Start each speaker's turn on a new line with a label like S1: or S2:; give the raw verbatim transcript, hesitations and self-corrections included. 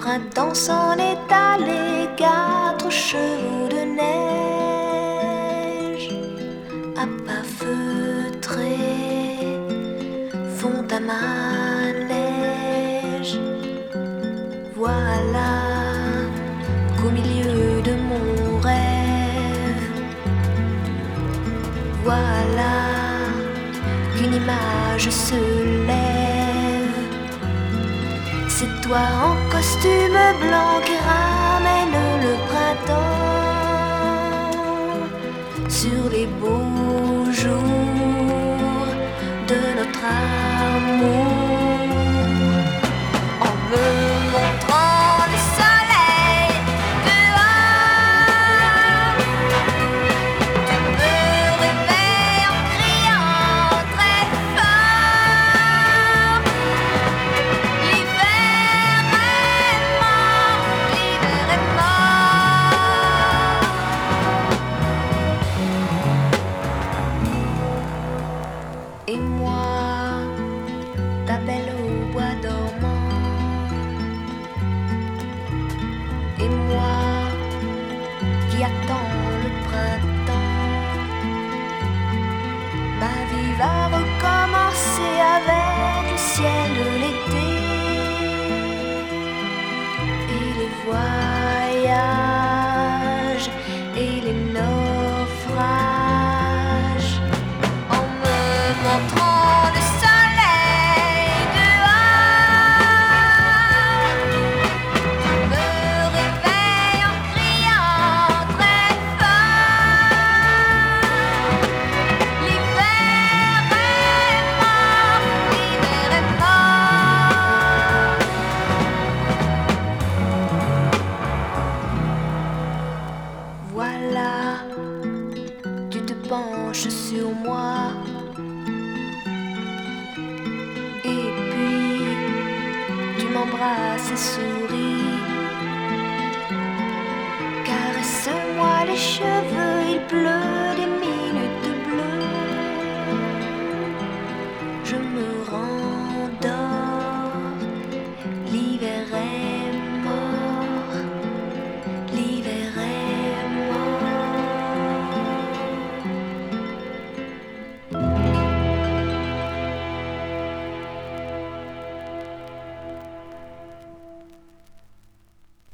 S1: printemps s'en est allé, quatre chevaux de neige à pas feutrés font à manège. Voilà qu'au milieu de mon rêve, voilà qu'une image se lève. C'est toi en costume blanc qui ramène le printemps sur les beaux jours de notre amour, en me montrant le soleil dehors. Tu me réveilles en criant très fort. L'hiver est mort, l'hiver est mort. Et moi, ta belle au bois dormant, et moi qui attends le printemps. Ma vie va recommencer avec le ciel de l'été et les voyages et les naufrages, en me montrant le soleil dehors. Tu me réveilles en criant très fort. L'hiver est mort, l'hiver est mort. Voilà, tu te penches sur moi, et puis tu m'embrasses et souris. Caresse-moi les cheveux, il pleut